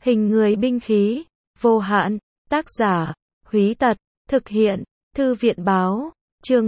Hình người binh khí, vô hạn, tác giả, Húy Tật, thực hiện, Thư viện báo, chương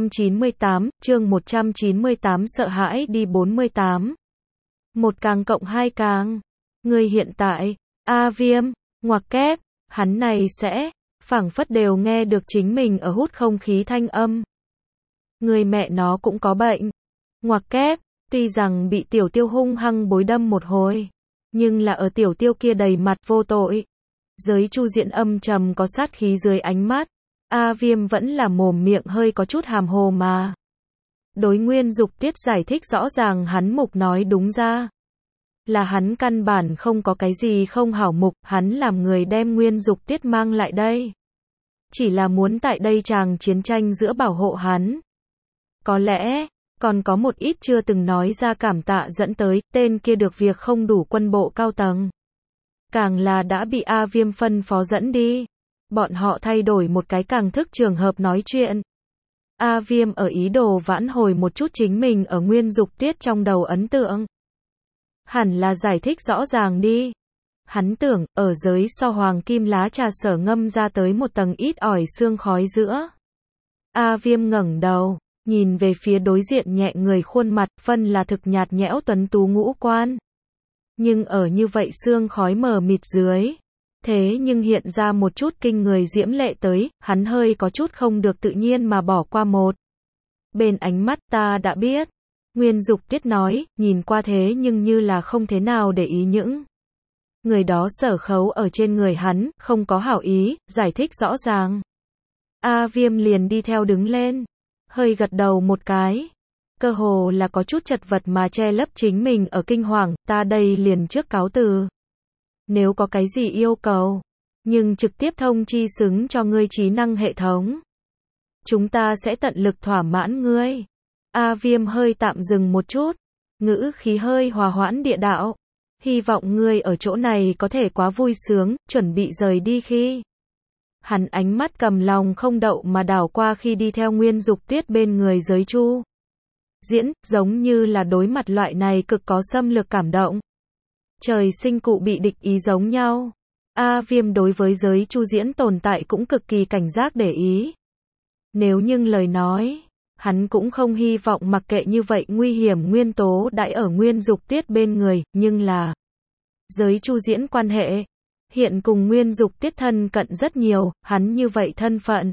198, sợ hãi đi 48. Một càng cộng hai càng. Người hiện tại, A Viêm, ngoặc kép, hắn này sẽ, phảng phất đều nghe được chính mình ở hút không khí thanh âm. Người mẹ nó cũng có bệnh. Ngoặc kép, tuy rằng bị tiểu tiêu hung hăng bối đâm một hồi, nhưng là ở tiểu tiêu kia đầy mặt vô tội. Giới Chu Diễn âm trầm có sát khí dưới ánh mắt. A Viêm vẫn là mồm miệng hơi có chút hàm hồ mà. Đối Nguyên Dục Tuyết giải thích rõ ràng hắn mục nói đúng ra. Là hắn căn bản không có cái gì không hảo mục, hắn làm người đem Nguyên Dục Tuyết mang lại đây. Chỉ là muốn tại đây chàng chiến tranh giữa bảo hộ hắn. Có lẽ, còn có một ít chưa từng nói ra cảm tạ dẫn tới, tên kia được việc không đủ quân bộ cao tầng. Càng là đã bị A Viêm phân phó dẫn đi. Bọn họ thay đổi một cái càng thức trường hợp nói chuyện. A Viêm ở ý đồ vãn hồi một chút chính mình ở Nguyên Dục Tuyết trong đầu ấn tượng. Hẳn là giải thích rõ ràng đi. Hắn tưởng, ở giới so hoàng kim lá trà sở ngâm ra tới một tầng ít ỏi sương khói giữa. A Viêm ngẩng đầu, nhìn về phía đối diện nhẹ người khuôn mặt, phân là thực nhạt nhẽo tuấn tú ngũ quan. Nhưng ở như vậy sương khói mờ mịt dưới, thế nhưng hiện ra một chút kinh người diễm lệ tới, hắn hơi có chút không được tự nhiên mà bỏ qua một bên ánh mắt. Ta đã biết. Nguyên Dục Tuyết nói, nhìn qua thế nhưng như là không thế nào để ý những người đó sở khấu ở trên người hắn, không có hảo ý, giải thích rõ ràng. A Viêm liền đi theo đứng lên, hơi gật đầu một cái. Cơ hồ là có chút chật vật mà che lấp chính mình ở kinh hoàng, ta đây liền trước cáo từ. Nếu có cái gì yêu cầu, nhưng trực tiếp thông chi xứng cho ngươi trí năng hệ thống. Chúng ta sẽ tận lực thỏa mãn ngươi. A Viêm hơi tạm dừng một chút, ngữ khí hơi hòa hoãn địa đạo. Hy vọng ngươi ở chỗ này có thể quá vui sướng, chuẩn bị rời đi khi. Hắn ánh mắt cầm lòng không đậu mà đảo qua khi đi theo Nguyên Dục Tuyết bên người Giới Chu Diễn, giống như là đối mặt loại này cực có xâm lược cảm động. Trời sinh cụ bị địch ý giống nhau. A Viêm đối với Giới Chu Diễn tồn tại cũng cực kỳ cảnh giác để ý. Nếu nhưng lời nói, hắn cũng không hy vọng mặc kệ như vậy nguy hiểm nguyên tố đãi ở Nguyên Dục Tuyết bên người, nhưng là Giới Chu Diễn quan hệ hiện cùng Nguyên Dục Tuyết thân cận rất nhiều, hắn như vậy thân phận.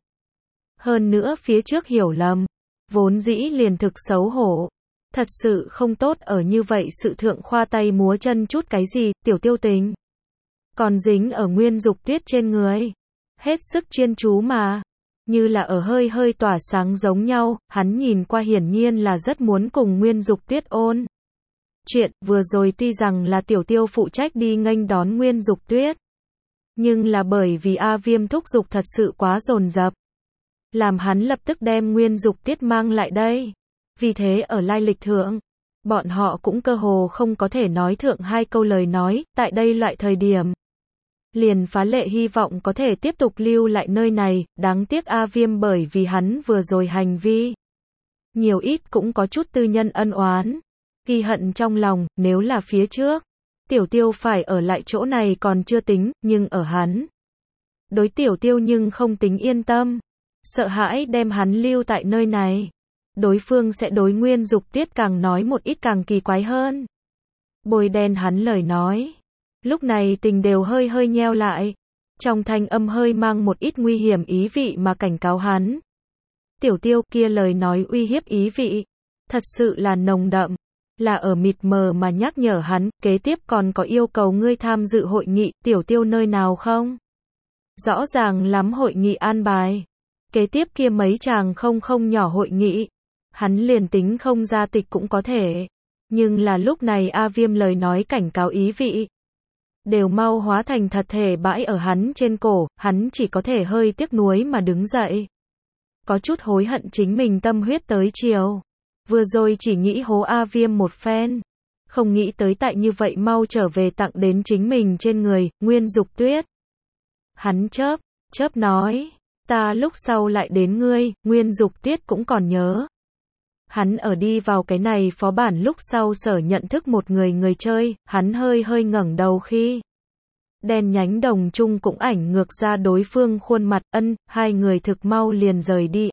Hơn nữa phía trước hiểu lầm, vốn dĩ liền thực xấu hổ. Thật sự không tốt ở như vậy sự thượng khoa tay múa chân chút cái gì, tiểu tiêu tình. Còn dính ở Nguyên Dục Tuyết trên người. Hết sức chuyên chú mà. Như là ở hơi hơi tỏa sáng giống nhau, hắn nhìn qua hiển nhiên là rất muốn cùng Nguyên Dục Tuyết ôn chuyện. Vừa rồi tuy rằng là tiểu tiêu phụ trách đi nghênh đón Nguyên Dục Tuyết, nhưng là bởi vì A Viêm thúc giục thật sự quá dồn dập, làm hắn lập tức đem Nguyên Dục Tuyết mang lại đây. Vì thế ở lai lịch thượng, bọn họ cũng cơ hồ không có thể nói thượng hai câu lời nói, tại đây loại thời điểm. Liền phá lệ hy vọng có thể tiếp tục lưu lại nơi này, đáng tiếc A Viêm bởi vì hắn vừa rồi hành vi. Nhiều ít cũng có chút tư nhân ân oán. Ghi hận trong lòng, nếu là phía trước. Tiểu tiêu phải ở lại chỗ này còn chưa tính, nhưng ở hắn. Đối tiểu tiêu nhưng không tính yên tâm. Sợ hãi đem hắn lưu tại nơi này. Đối phương sẽ đối Nguyên Dục Tuyết càng nói một ít càng kỳ quái hơn. Bôi đen hắn lời nói. Lúc này tình đều hơi hơi nheo lại. Trong thanh âm hơi mang một ít nguy hiểm ý vị mà cảnh cáo hắn. Tiểu tiêu kia lời nói uy hiếp ý vị. Thật sự là nồng đậm. Là ở mịt mờ mà nhắc nhở hắn, kế tiếp còn có yêu cầu ngươi tham dự hội nghị, tiểu tiêu nơi nào không? Rõ ràng lắm hội nghị an bài. Kế tiếp kia mấy chàng không nhỏ hội nghị. Hắn liền tính không ra tịch cũng có thể. Nhưng là lúc này A Viêm lời nói cảnh cáo ý vị. Đều mau hóa thành thật thể bãi ở hắn trên cổ, hắn chỉ có thể hơi tiếc nuối mà đứng dậy. Có chút hối hận chính mình tâm huyết tới chiều. Vừa rồi chỉ nghĩ hố A Viêm một phen. Không nghĩ tới tại như vậy mau trở về tặng đến chính mình trên người, Nguyên Dục Tuyết. Hắn chớp nói. Ta lúc sau lại đến ngươi, Nguyên Dục Tuyết cũng còn nhớ. Hắn ở đi vào cái này phó bản lúc sau sở nhận thức một người chơi, hắn hơi hơi ngẩng đầu khi Đen nhánh đồng chung cũng ảnh ngược ra đối phương khuôn mặt, hai người thực mau liền rời đi,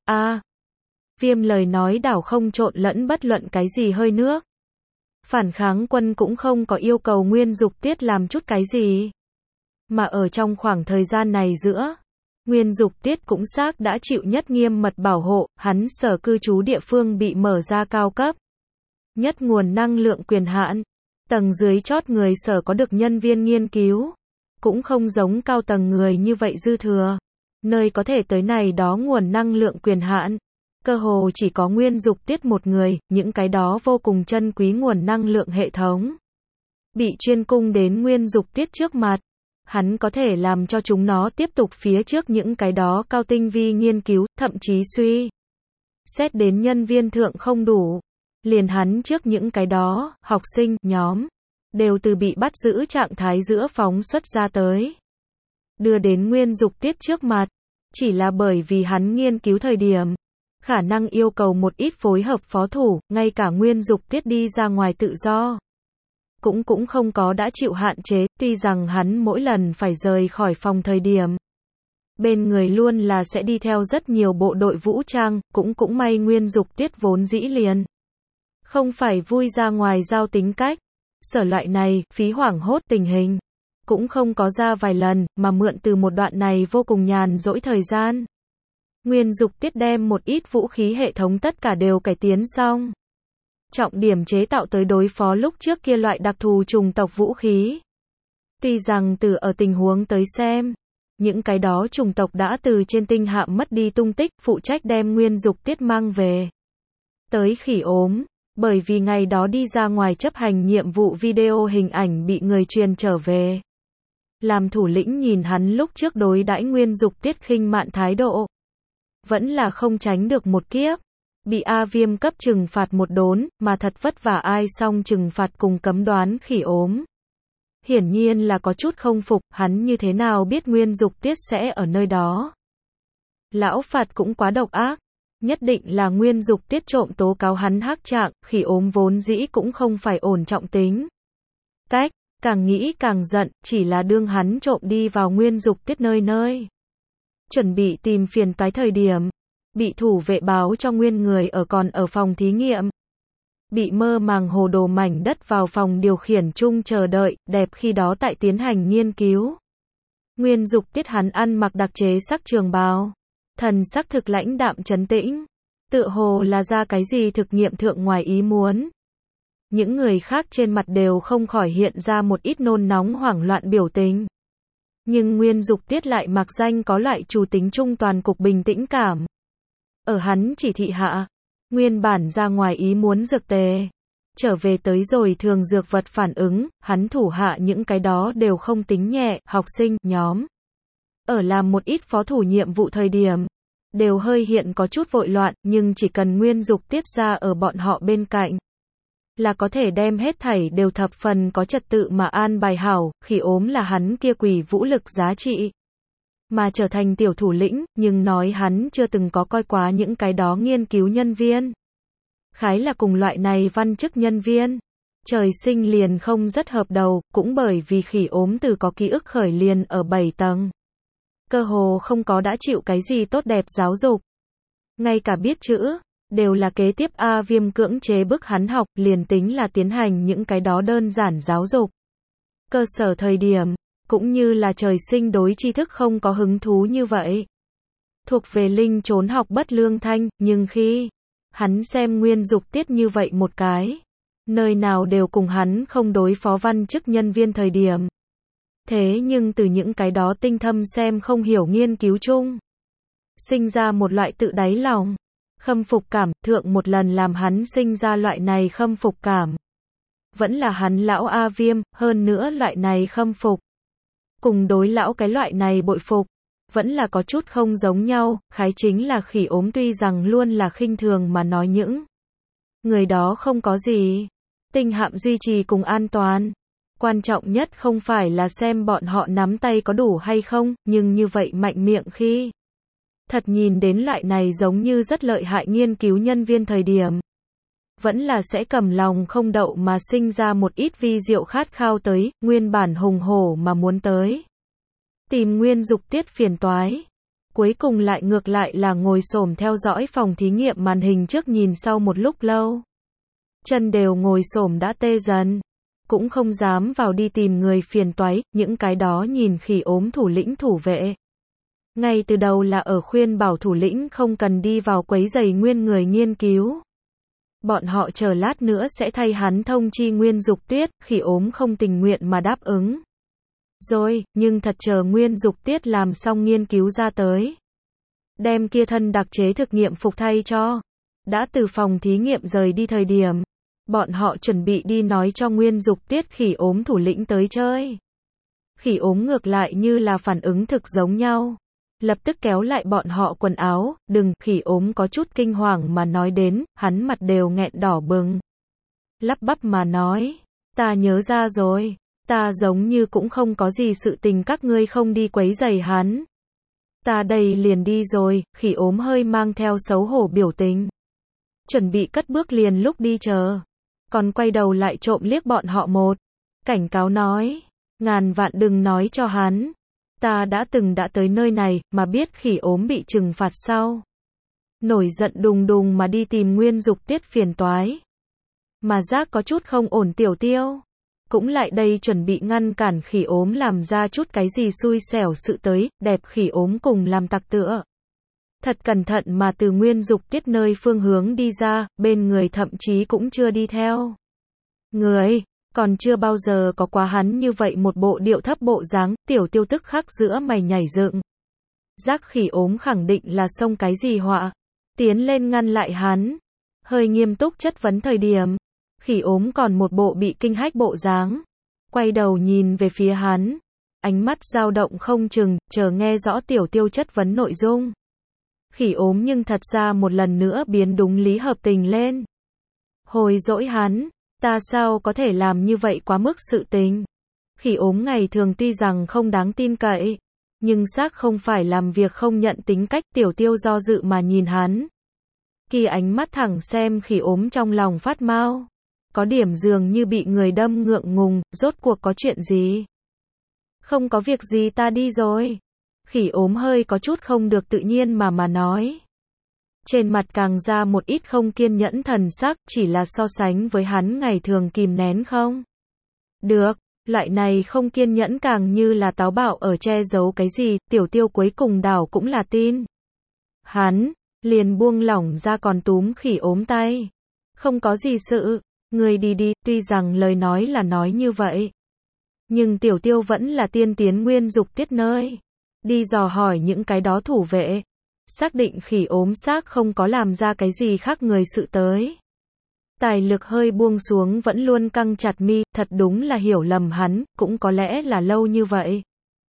Viêm lời nói đảo không trộn lẫn bất luận cái gì hơi nước. Phản kháng quân cũng không có yêu cầu Nguyên Dục Tiết làm chút cái gì. Mà ở trong khoảng thời gian này giữa, Nguyên Dục Tiết cũng xác đã chịu nhất nghiêm mật bảo hộ, hắn sở cư trú địa phương bị mở ra cao cấp. Nhất nguồn năng lượng quyền hạn, tầng dưới chót người sở có được nhân viên nghiên cứu, cũng không giống cao tầng người như vậy dư thừa. Nơi có thể tới này đó nguồn năng lượng quyền hạn, cơ hồ chỉ có Nguyên Dục Tiết một người, những cái đó vô cùng chân quý nguồn năng lượng hệ thống. Bị chuyên cung đến Nguyên Dục Tiết trước mặt, hắn có thể làm cho chúng nó tiếp tục phía trước những cái đó cao tinh vi nghiên cứu, thậm chí suy xét đến nhân viên thượng không đủ. Liền hắn trước những cái đó, học sinh, nhóm, đều từ bị bắt giữ trạng thái giữa phóng xuất ra tới. Đưa đến Nguyên Dục Tiết trước mặt, chỉ là bởi vì hắn nghiên cứu thời điểm, khả năng yêu cầu một ít phối hợp phó thủ, ngay cả Nguyên Dục Tiết đi ra ngoài tự do. Cũng không có đã chịu hạn chế, tuy rằng hắn mỗi lần phải rời khỏi phòng thời điểm. Bên người luôn là sẽ đi theo rất nhiều bộ đội vũ trang, cũng may Nguyên Dục Tiết vốn dĩ liền. Không phải vui ra ngoài giao tính cách. Sở loại này, phí hoảng hốt tình hình. Cũng không có ra vài lần, mà mượn từ một đoạn này vô cùng nhàn rỗi thời gian. Nguyên Dục Tiết đem một ít vũ khí hệ thống tất cả đều cải tiến xong. Trọng điểm chế tạo tới đối phó lúc trước kia loại đặc thù chủng tộc vũ khí. Tuy rằng từ ở tình huống tới xem, những cái đó chủng tộc đã từ trên tinh hạm mất đi tung tích, phụ trách đem Nguyên Dục Tiết mang về. Tới khỉ ốm, bởi vì ngày đó đi ra ngoài chấp hành nhiệm vụ video hình ảnh bị người truyền trở về. Làm thủ lĩnh nhìn hắn lúc trước đối đãi Nguyên Dục Tiết khinh mạn thái độ. Vẫn là không tránh được một kiếp. Bị A Viêm cấp trừng phạt một đốn, mà thật vất vả ai xong trừng phạt cùng cấm đoán khỉ ốm. Hiển nhiên là có chút không phục, hắn như thế nào biết Nguyên Dục Tiết sẽ ở nơi đó. Lão phạt cũng quá độc ác. Nhất định là Nguyên Dục Tiết trộm tố cáo hắn hắc trạng, khỉ ốm vốn dĩ cũng không phải ổn trọng tính. Cách, càng nghĩ càng giận, chỉ là đương hắn trộm đi vào Nguyên Dục Tiết nơi. Chuẩn bị tìm phiền toái thời điểm. Bị thủ vệ báo cho Nguyên người ở còn ở phòng thí nghiệm. Bị mơ màng hồ đồ mảnh đất vào phòng điều khiển chung chờ đợi, đẹp khi đó tại tiến hành nghiên cứu. Nguyên Dục Tiết hắn ăn mặc đặc chế sắc trường bào. Thần sắc thực lãnh đạm trấn tĩnh. Tựa hồ là ra cái gì thực nghiệm thượng ngoài ý muốn. Những người khác trên mặt đều không khỏi hiện ra một ít nôn nóng hoảng loạn biểu tình. Nhưng Nguyên Dục Tiết lại mặc danh có loại chủ tính trung toàn cục bình tĩnh cảm. Ở hắn chỉ thị hạ, nguyên bản ra ngoài ý muốn dược tề. Trở về tới rồi thường dược vật phản ứng, hắn thủ hạ những cái đó đều không tính nhẹ, học sinh, nhóm. Ở làm một ít phó thủ nhiệm vụ thời điểm, đều hơi hiện có chút vội loạn, nhưng chỉ cần Nguyên Dục Tiết ra ở bọn họ bên cạnh, là có thể đem hết thảy đều thập phần có trật tự mà an bài hảo, khỉ ốm là hắn kia quỷ vũ lực giá trị. Mà trở thành tiểu thủ lĩnh, nhưng nói hắn chưa từng có coi quá những cái đó nghiên cứu nhân viên. Khái là cùng loại này văn chức nhân viên. Trời sinh liền không rất hợp đầu, cũng bởi vì khỉ ốm từ có ký ức khởi liền ở 7 tầng. Cơ hồ không có đã chịu cái gì tốt đẹp giáo dục. Ngay cả biết chữ, đều là kế tiếp A Viêm cưỡng chế bức hắn học, liền tính là tiến hành những cái đó đơn giản giáo dục. Cơ sở thời điểm, cũng như là trời sinh đối tri thức không có hứng thú như vậy. Thuộc về linh trốn học bất lương thanh, nhưng khi hắn xem Nguyên Dục Tiết như vậy một cái, nơi nào đều cùng hắn không đối phó văn chức nhân viên thời điểm. Thế nhưng từ những cái đó tinh thâm xem không hiểu nghiên cứu chung, sinh ra một loại tự đáy lòng, khâm phục cảm, thượng một lần làm hắn sinh ra loại này khâm phục cảm. Vẫn là hắn lão A Viêm, hơn nữa loại này khâm phục. Cùng đối lão cái loại này bội phục, vẫn là có chút không giống nhau, khái chính là khỉ ốm tuy rằng luôn là khinh thường mà nói những người đó không có gì. Tinh hạm duy trì cùng an toàn. Quan trọng nhất không phải là xem bọn họ nắm tay có đủ hay không, nhưng như vậy mạnh miệng khi thật nhìn đến loại này giống như rất lợi hại nghiên cứu nhân viên thời điểm. vẫn là sẽ cầm lòng không đậu mà sinh ra một ít vi diệu khát khao tới, nguyên bản hùng hổ mà muốn tới. Tìm Nguyên Dục Tiết phiền toái. Cuối cùng lại ngược lại là ngồi xổm theo dõi phòng thí nghiệm màn hình trước nhìn sau một lúc lâu. Chân đều ngồi xổm đã tê dần. Cũng không dám vào đi tìm người phiền toái, những cái đó nhìn khỉ ốm thủ lĩnh thủ vệ. Ngay từ đầu là ở khuyên bảo thủ lĩnh không cần đi vào quấy rầy Nguyên người nghiên cứu. Bọn họ chờ lát nữa sẽ thay hắn thông chi Nguyên Dục Tiết, khỉ ốm không tình nguyện mà đáp ứng. Rồi, nhưng thật chờ Nguyên Dục Tiết làm xong nghiên cứu ra tới. Đem kia thân đặc chế thực nghiệm phục thay cho. Đã từ phòng thí nghiệm rời đi thời điểm. Bọn họ chuẩn bị đi nói cho Nguyên Dục Tiết khỉ ốm thủ lĩnh tới chơi. Khỉ ốm ngược lại như là phản ứng thực giống nhau. Lập tức kéo lại bọn họ quần áo, đừng, khỉ ốm có chút kinh hoàng mà nói đến, hắn mặt đều nghẹn đỏ bừng. Lắp bắp mà nói, ta nhớ ra rồi, ta giống như cũng không có gì sự tình các ngươi không đi quấy rầy hắn. Ta đây liền đi rồi, khỉ ốm hơi mang theo xấu hổ biểu tình. Chuẩn bị cất bước liền lúc đi chờ. Còn quay đầu lại trộm liếc bọn họ một. Cảnh cáo nói, ngàn vạn đừng nói cho hắn. Ta đã tới nơi này, mà biết khỉ ốm bị trừng phạt sau. Nổi giận đùng đùng mà đi tìm Nguyên Dục Tiết phiền toái. Mà giác có chút không ổn Tiểu Tiêu. Cũng lại đây chuẩn bị ngăn cản khỉ ốm làm ra chút cái gì xui xẻo sự tới, đẹp khỉ ốm cùng làm tặc tựa. Thật cẩn thận mà từ Nguyên Dục Tiết nơi phương hướng đi ra, bên người thậm chí cũng chưa đi theo. Người, còn chưa bao giờ có quá hắn như vậy một bộ điệu thấp bộ dáng, Tiểu Tiêu tức khắc giữa mày nhảy dựng. Giác khỉ ốm khẳng định là xông cái gì họa. Tiến lên ngăn lại hắn. Hơi nghiêm túc chất vấn thời điểm. Khỉ ốm còn một bộ bị kinh hách bộ dáng. Quay đầu nhìn về phía hắn. Ánh mắt dao động không chừng, chờ nghe rõ Tiểu Tiêu chất vấn nội dung. Khỉ ốm nhưng thật ra một lần nữa biến đúng lý hợp tình lên. Hồi dỗi hắn, ta sao có thể làm như vậy quá mức sự tình. Khỉ ốm ngày thường tuy rằng không đáng tin cậy, nhưng xác không phải làm việc không nhận tính cách. Tiểu Tiêu do dự mà nhìn hắn. Kỳ ánh mắt thẳng xem khỉ ốm trong lòng phát mau. Có điểm dường như bị người đâm ngượng ngùng, rốt cuộc có chuyện gì? Không có việc gì ta đi rồi. Khỉ ốm hơi có chút không được tự nhiên mà nói. Trên mặt càng ra một ít không kiên nhẫn thần sắc, chỉ là so sánh với hắn ngày thường kìm nén không? Được, loại này không kiên nhẫn càng như là táo bạo ở che giấu cái gì, Tiểu Tiêu cuối cùng đảo cũng là tin. Hắn, liền buông lỏng ra còn túm khỉ ốm tay. Không có gì sự, người đi đi, tuy rằng lời nói là nói như vậy. Nhưng Tiểu Tiêu vẫn là tiên tiến Nguyên Dục Tiết nơi. Đi dò hỏi những cái đó thủ vệ. Xác định khỉ ốm xác không có làm ra cái gì khác người sự tới. Tài lực hơi buông xuống vẫn luôn căng chặt mi, thật đúng là hiểu lầm hắn, cũng có lẽ là lâu như vậy.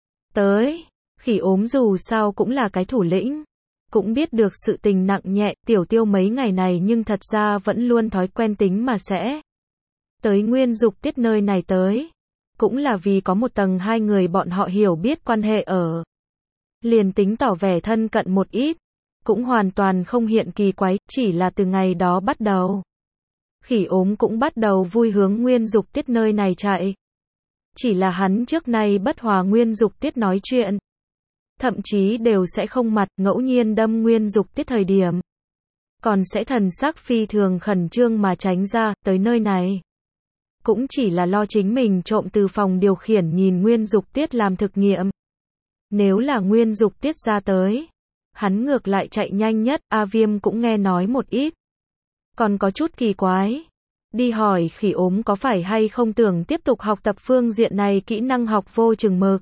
Tới, khỉ ốm dù sao cũng là cái thủ lĩnh. Cũng biết được sự tình nặng nhẹ, Tiểu Tiêu mấy ngày này nhưng thật ra vẫn luôn thói quen tính mà sẽ. Tới Nguyên Dục Tiết nơi này tới. Cũng là vì có một tầng hai người bọn họ hiểu biết quan hệ ở. Liền tính tỏ vẻ thân cận một ít. Cũng hoàn toàn không hiện kỳ quái, chỉ là từ ngày đó bắt đầu. Khỉ ốm cũng bắt đầu vui hướng Nguyên Dục Tiết nơi này chạy. Chỉ là hắn trước nay bất hòa Nguyên Dục Tiết nói chuyện. Thậm chí đều sẽ không mặt, ngẫu nhiên đâm Nguyên Dục Tiết thời điểm. Còn sẽ thần sắc phi thường khẩn trương mà tránh ra, tới nơi này. Cũng chỉ là lo chính mình trộm từ phòng điều khiển nhìn Nguyên Dục Tiết làm thực nghiệm. Nếu là Nguyên Dục Tiết ra tới, hắn ngược lại chạy nhanh nhất, A Viêm cũng nghe nói một ít. Còn có chút kỳ quái. Đi hỏi khỉ ốm có phải hay không tưởng tiếp tục học tập phương diện này kỹ năng học vô chừng mực.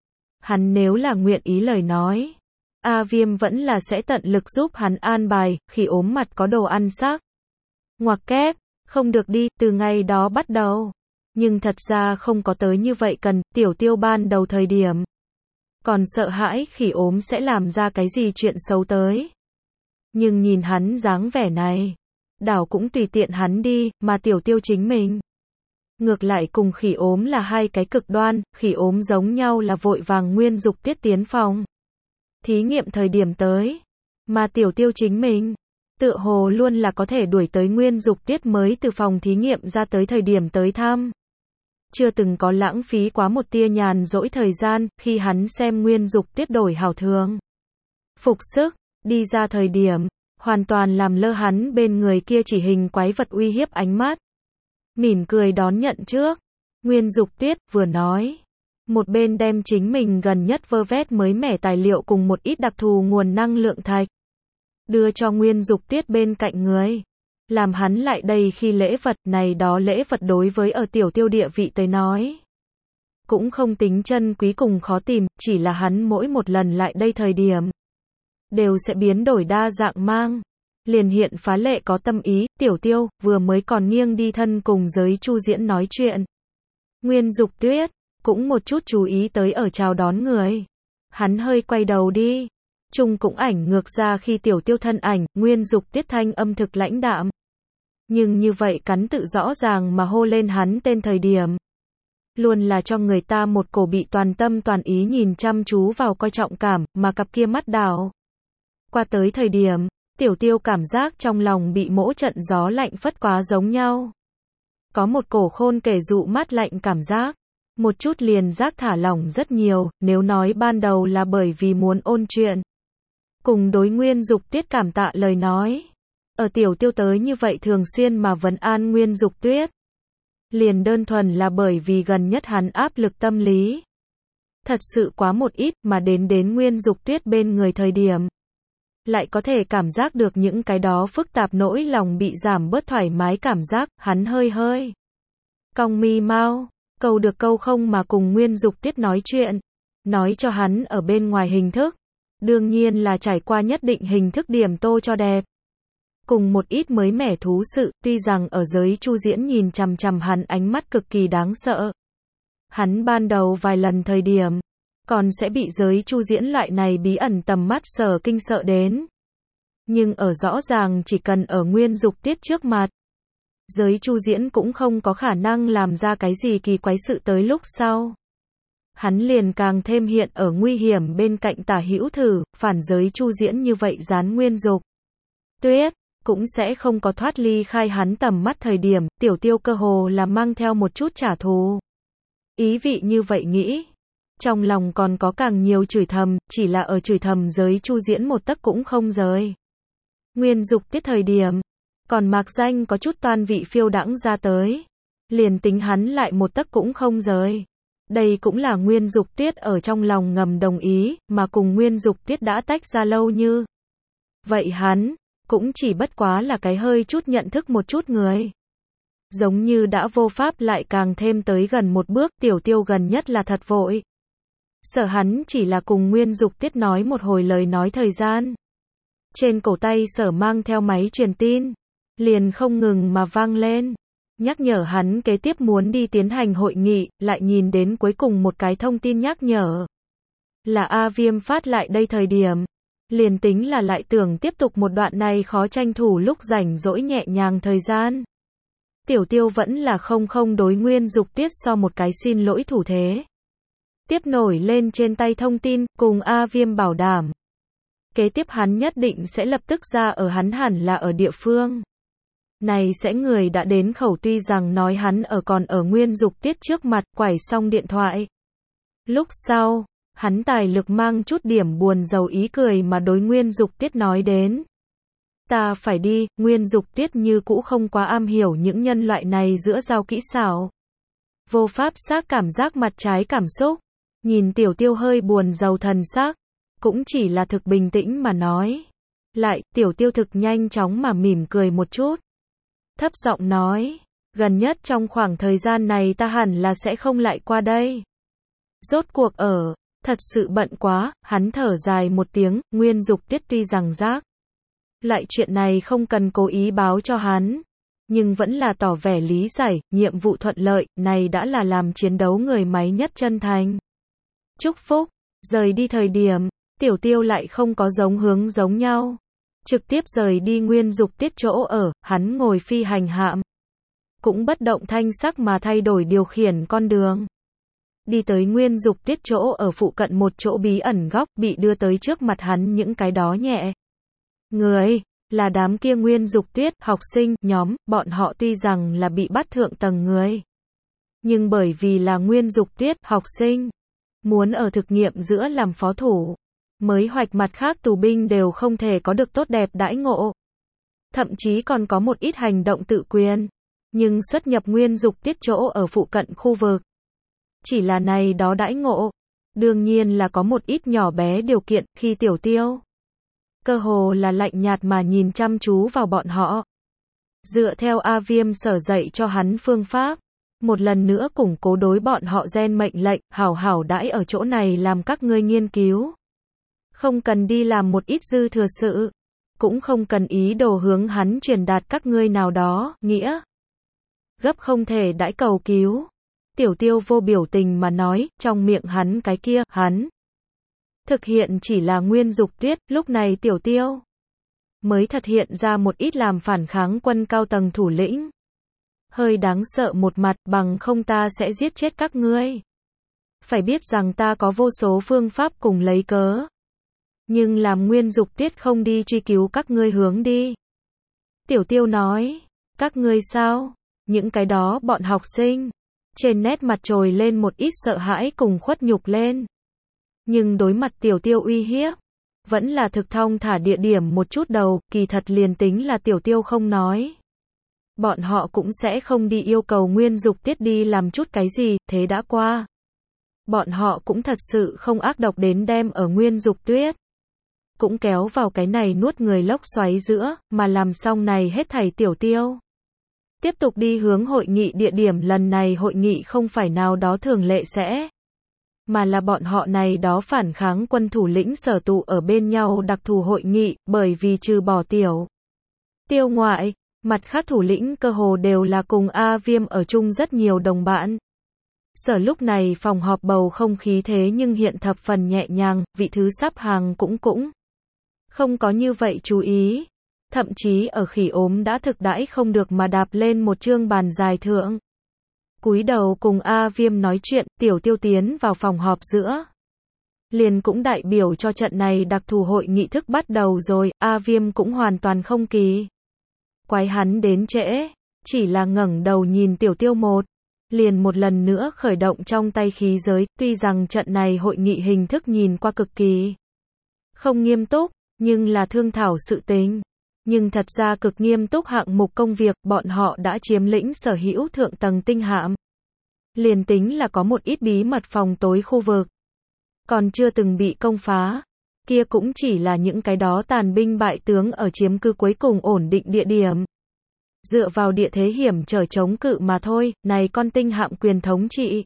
Hắn nếu là nguyện ý lời nói, A Viêm vẫn là sẽ tận lực giúp hắn an bài, khỉ ốm mặt có đồ ăn xác. Ngoặc kép, không được đi, từ ngày đó bắt đầu. Nhưng thật ra không có tới như vậy cần, Tiểu Tiêu ban đầu thời điểm. Còn sợ hãi khỉ ốm sẽ làm ra cái gì chuyện xấu tới. Nhưng nhìn hắn dáng vẻ này, đảo cũng tùy tiện hắn đi, mà Tiểu Tiêu chính mình. Ngược lại cùng khỉ ốm là hai cái cực đoan, khỉ ốm giống nhau là vội vàng Nguyên Dục Tiết tiến phòng. Thí nghiệm thời điểm tới. Mà Tiểu Tiêu chính mình, tựa hồ luôn là có thể đuổi tới Nguyên Dục Tiết mới từ phòng thí nghiệm ra tới thời điểm tới thăm. Chưa từng có lãng phí quá một tia nhàn rỗi thời gian, khi hắn xem Nguyên Dục Tiết đổi hảo thường phục sức, đi ra thời điểm, hoàn toàn làm lơ hắn bên người kia chỉ hình quái vật uy hiếp ánh mắt. Mỉm cười đón nhận trước. Nguyên Dục Tiết vừa nói, một bên đem chính mình gần nhất vơ vét mới mẻ tài liệu cùng một ít đặc thù nguồn năng lượng thạch đưa cho Nguyên Dục Tiết bên cạnh người. Làm hắn lại đây khi lễ vật này đó lễ vật đối với ở Tiểu Tiêu địa vị tới nói cũng không tính chân quý cùng khó tìm, chỉ là hắn mỗi một lần lại đây thời điểm đều sẽ biến đổi đa dạng mang. Liền hiện phá lệ có tâm ý, Tiểu Tiêu vừa mới còn nghiêng đi thân cùng giới Chu Diễn nói chuyện. Nguyên Dục Tuyết cũng một chút chú ý tới ở chào đón người. Hắn hơi quay đầu đi. Chung cũng ảnh ngược ra khi Tiểu Tiêu thân ảnh, Nguyên Dục Tiết thanh âm thực lãnh đạm. Nhưng như vậy cắn tự rõ ràng mà hô lên hắn tên thời điểm. Luôn là cho người ta một cổ bị toàn tâm toàn ý nhìn chăm chú vào coi trọng cảm, mà cặp kia mắt đảo qua tới thời điểm, Tiểu Tiêu cảm giác trong lòng bị mỗi trận gió lạnh phất quá giống nhau. Có một cổ khôn kể dụ mát lạnh cảm giác. Một chút liền giác thả lỏng rất nhiều, nếu nói ban đầu là bởi vì muốn ôn chuyện. Cùng đối Nguyên Dục Tiết cảm tạ lời nói. Ở Tiểu Tiêu tới như vậy thường xuyên mà vấn an Nguyên Dục Tuyết. Liền đơn thuần là bởi vì gần nhất hắn áp lực tâm lý. Thật sự quá một ít mà đến Nguyên Dục Tuyết bên người thời điểm. Lại có thể cảm giác được những cái đó phức tạp nỗi lòng bị giảm bớt thoải mái cảm giác, hắn hơi cong mi mau, câu được câu không mà cùng Nguyên Dục Tiết nói chuyện, nói cho hắn ở bên ngoài hình thức, đương nhiên là trải qua nhất định hình thức điểm tô cho đẹp. Cùng một ít mới mẻ thú sự, tuy rằng ở giới Chu Diễn nhìn chằm chằm hắn ánh mắt cực kỳ đáng sợ. Hắn ban đầu vài lần thời điểm còn sẽ bị giới Chu Diễn loại này bí ẩn tầm mắt sở kinh sợ đến. Nhưng ở rõ ràng chỉ cần ở Nguyên Dục Tiết trước mặt, giới Chu Diễn cũng không có khả năng làm ra cái gì kỳ quái sự tới lúc sau. Hắn liền càng thêm hiện ở nguy hiểm bên cạnh tả hữu thử, phản giới Chu Diễn như vậy gián Nguyên Dục Tuyết, cũng sẽ không có thoát ly khai hắn tầm mắt thời điểm, Tiểu Tiêu cơ hồ là mang theo một chút trả thù. Ý vị như vậy nghĩ. Trong lòng còn có càng nhiều chửi thầm, chỉ là ở chửi thầm giới Chu Diễn một tấc cũng không rời. Nguyên Dục Tiết thời điểm, còn mạc danh có chút toan vị phiêu đãng ra tới. Liền tính hắn lại một tấc cũng không rời. Đây cũng là Nguyên Dục Tiết ở trong lòng ngầm đồng ý, mà cùng Nguyên Dục Tiết đã tách ra lâu như. Vậy hắn, cũng chỉ bất quá là cái hơi chút nhận thức một chút người. Giống như đã vô pháp lại càng thêm tới gần một bước, Tiểu Tiêu gần nhất là thật vội. Sợ hắn chỉ là cùng Nguyên Dục Tiết nói một hồi lời nói thời gian. Trên cổ tay Sở mang theo máy truyền tin, liền không ngừng mà vang lên. Nhắc nhở hắn kế tiếp muốn đi tiến hành hội nghị, lại nhìn đến cuối cùng một cái thông tin nhắc nhở. Là A Viêm phát lại đây thời điểm. Liền tính là lại tưởng tiếp tục một đoạn này khó tranh thủ lúc rảnh rỗi nhẹ nhàng thời gian. Tiểu Tiêu vẫn là không đối Nguyên Dục Tiết so một cái xin lỗi thủ thế. Tiếp nổi lên trên tay thông tin, cùng A Viêm bảo đảm. Kế tiếp hắn nhất định sẽ lập tức ra ở hắn hẳn là ở địa phương. Này sẽ người đã đến khẩu tuy rằng nói hắn còn ở Nguyên Dục Tiết trước mặt, quải xong điện thoại. Lúc sau, hắn tài lực mang chút điểm buồn rầu ý cười mà đối Nguyên Dục Tiết nói đến. Ta phải đi, Nguyên Dục Tiết như cũ không quá am hiểu những nhân loại này giữa giao kỹ xảo. Vô pháp xác cảm giác mặt trái cảm xúc. Nhìn Tiểu Tiêu hơi buồn rầu thần sắc, cũng chỉ là thực bình tĩnh mà nói. Lại, Tiểu Tiêu thực nhanh chóng mà mỉm cười một chút. Thấp giọng nói, gần nhất trong khoảng thời gian này ta hẳn là sẽ không lại qua đây. Rốt cuộc thật sự bận quá, hắn thở dài một tiếng, Nguyên Dục Tiết tuy rằng giác. Lại chuyện này không cần cố ý báo cho hắn. Nhưng vẫn là tỏ vẻ lý giải, nhiệm vụ thuận lợi, này đã là làm chiến đấu người máy nhất chân thành. Chúc phúc, rời đi thời điểm, Tiểu Tiêu lại không có giống nhau. Trực tiếp rời đi Nguyên Dục Tiết chỗ ở, hắn ngồi phi hành hạm. Cũng bất động thanh sắc mà thay đổi điều khiển con đường. Đi tới Nguyên Dục Tiết chỗ ở phụ cận một chỗ bí ẩn góc bị đưa tới trước mặt hắn những cái đó nhẹ. Người, là đám kia Nguyên Dục Tuyết, học sinh, nhóm, bọn họ tuy rằng là bị bắt thượng tầng người. Nhưng bởi vì là Nguyên Dục Tuyết, học sinh, muốn ở thực nghiệm giữa làm phó thủ, mới hoạch mặt khác tù binh đều không thể có được tốt đẹp đãi ngộ. Thậm chí còn có một ít hành động tự quyền. Nhưng xuất nhập Nguyên Dục Tuyết chỗ ở phụ cận khu vực. Chỉ là này đó đãi ngộ. Đương nhiên là có một ít nhỏ bé điều kiện khi Tiểu Tiêu. Cơ hồ là lạnh nhạt mà nhìn chăm chú vào bọn họ. Dựa theo A Viêm sở dạy cho hắn phương pháp. Một lần nữa củng cố đối bọn họ gen mệnh lệnh, hảo hảo đãi ở chỗ này làm các ngươi nghiên cứu. Không cần đi làm một ít dư thừa sự. Cũng không cần ý đồ hướng hắn truyền đạt các ngươi nào đó, nghĩa. Gấp không thể đãi cầu cứu. Tiểu Tiêu vô biểu tình mà nói, trong miệng hắn cái kia, hắn. Thực hiện chỉ là Nguyên Dục Tuyết, lúc này Tiểu Tiêu mới thật hiện ra một ít làm phản kháng quân cao tầng thủ lĩnh. Hơi đáng sợ một mặt, bằng không ta sẽ giết chết các ngươi. Phải biết rằng ta có vô số phương pháp cùng lấy cớ. Nhưng làm Nguyên Dục Tuyết không đi truy cứu các ngươi hướng đi. Tiểu Tiêu nói, các ngươi sao? Những cái đó bọn học sinh. Trên nét mặt trồi lên một ít sợ hãi cùng khuất nhục lên. Nhưng đối mặt Tiểu Tiêu uy hiếp, vẫn là thực thong thả địa điểm một chút đầu, kỳ thật liền tính là Tiểu Tiêu không nói. Bọn họ cũng sẽ không đi yêu cầu Nguyên Dục Tuyết đi làm chút cái gì, thế đã qua. Bọn họ cũng thật sự không ác độc đến đem ở Nguyên Dục Tuyết. Cũng kéo vào cái này nuốt người lốc xoáy giữa, mà làm xong này hết thảy Tiểu Tiêu. Tiếp tục đi hướng hội nghị địa điểm, lần này hội nghị không phải nào đó thường lệ sẽ, mà là bọn họ này đó phản kháng quân thủ lĩnh sở tụ ở bên nhau đặc thù hội nghị, bởi vì trừ bỏ Tiểu Tiêu ngoại, mặt khác thủ lĩnh cơ hồ đều là cùng A Viêm ở chung rất nhiều đồng bạn. Sở lúc này phòng họp bầu không khí thế nhưng hiện thập phần nhẹ nhàng, vị thứ sắp hàng cũng không có như vậy chú ý. Thậm chí ở khỉ ốm đã thực đãi không được mà đạp lên một chương bàn dài thượng. Cúi đầu cùng A Viêm nói chuyện, Tiểu Tiêu tiến vào phòng họp giữa. Liền cũng đại biểu cho trận này đặc thù hội nghị thức bắt đầu rồi, A Viêm cũng hoàn toàn không kỳ quái hắn đến trễ, chỉ là ngẩng đầu nhìn Tiểu Tiêu liền một lần nữa khởi động trong tay khí giới, tuy rằng trận này hội nghị hình thức nhìn qua cực kỳ không nghiêm túc, nhưng là thương thảo sự tình. Nhưng thật ra cực nghiêm túc hạng mục công việc, bọn họ đã chiếm lĩnh sở hữu thượng tầng tinh hạm. Liền tính là có một ít bí mật phòng tối khu vực. Còn chưa từng bị công phá. Kia cũng chỉ là những cái đó tàn binh bại tướng ở chiếm cư cuối cùng ổn định địa điểm. Dựa vào địa thế hiểm trở chống cự mà thôi, này con tinh hạm quyền thống trị.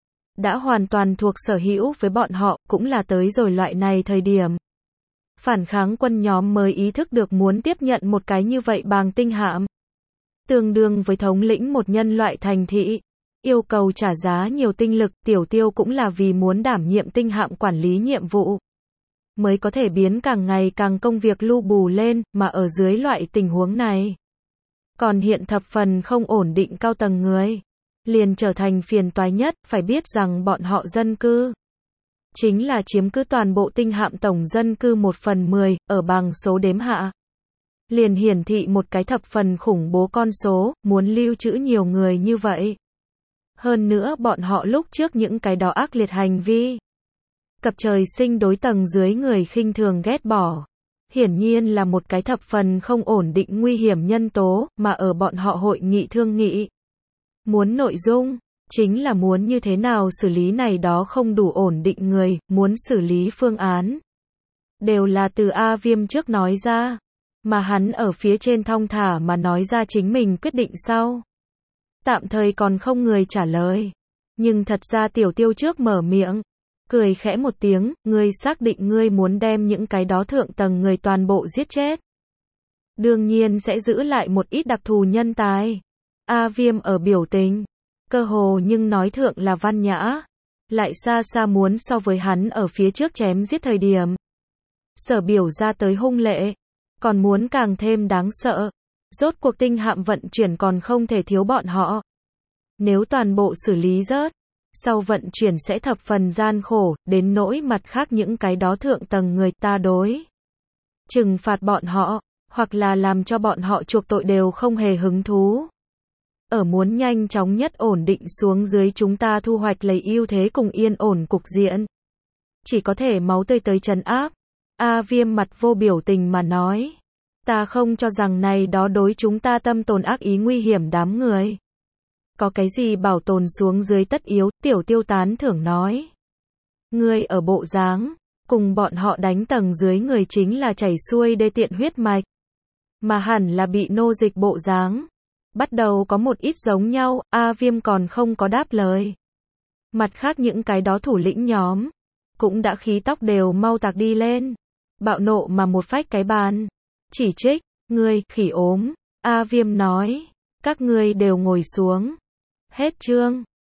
Đã hoàn toàn thuộc sở hữu với bọn họ, cũng là tới rồi loại này thời điểm. Phản kháng quân nhóm mới ý thức được muốn tiếp nhận một cái như vậy bằng tinh hạm. Tương đương với thống lĩnh một nhân loại thành thị. Yêu cầu trả giá nhiều tinh lực, Tiểu Tiêu cũng là vì muốn đảm nhiệm tinh hạm quản lý nhiệm vụ. Mới có thể biến càng ngày càng công việc lu bù lên, mà ở dưới loại tình huống này. Còn hiện thập phần không ổn định cao tầng người. Liền trở thành phiền toái nhất, phải biết rằng bọn họ dân cư. Chính là chiếm cứ toàn bộ tinh hạm tổng dân cư 1/10, ở bằng số đếm hạ. Liền hiển thị một cái thập phần khủng bố con số, muốn lưu trữ nhiều người như vậy. Hơn nữa bọn họ lúc trước những cái đó ác liệt hành vi. Cập trời sinh đối tầng dưới người khinh thường ghét bỏ. Hiển nhiên là một cái thập phần không ổn định nguy hiểm nhân tố, mà ở bọn họ hội nghị thương nghị. Muốn nội dung. Chính là muốn như thế nào xử lý này đó không đủ ổn định người, muốn xử lý phương án. Đều là từ A Viêm trước nói ra. Mà hắn ở phía trên thong thả mà nói ra chính mình quyết định sau. Tạm thời còn không người trả lời. Nhưng thật ra Tiểu Tiêu trước mở miệng. Cười khẽ một tiếng, ngươi xác định ngươi muốn đem những cái đó thượng tầng người toàn bộ giết chết. Đương nhiên sẽ giữ lại một ít đặc thù nhân tài. A Viêm ở biểu tình. Cơ hồ nhưng nói thượng là văn nhã. Lại xa xa muốn so với hắn ở phía trước chém giết thời điểm. Sở biểu ra tới hung lệ. Còn muốn càng thêm đáng sợ. Rốt cuộc tinh hạm vận chuyển còn không thể thiếu bọn họ. Nếu toàn bộ xử lý rớt. Sau vận chuyển sẽ thập phần gian khổ. Đến nỗi mặt khác những cái đó thượng tầng người ta đối. Trừng phạt bọn họ. hoặc là làm cho bọn họ chuộc tội đều không hề hứng thú. Ở muốn nhanh chóng nhất ổn định xuống dưới chúng ta thu hoạch lấy ưu thế cùng yên ổn cục diện. Chỉ có thể máu tươi tới trấn áp. A Viêm mặt vô biểu tình mà nói. Ta không cho rằng này đó đối chúng ta tâm tồn ác ý nguy hiểm đám người. Có cái gì bảo tồn xuống dưới tất yếu, Tiểu Tiêu tán thưởng nói. Ngươi ở bộ dáng, cùng bọn họ đánh tầng dưới người chính là chảy xuôi đê tiện huyết mạch. Mà hẳn là bị nô dịch bộ dáng. Bắt đầu có một ít giống nhau, A Viêm còn không có đáp lời. Mặt khác những cái đó thủ lĩnh nhóm, cũng đã khí tóc đều mau tạc đi lên. Bạo nộ mà một phách cái bàn. Chỉ trích, ngươi, khỉ ốm. A Viêm nói, các ngươi đều ngồi xuống. Hết chương.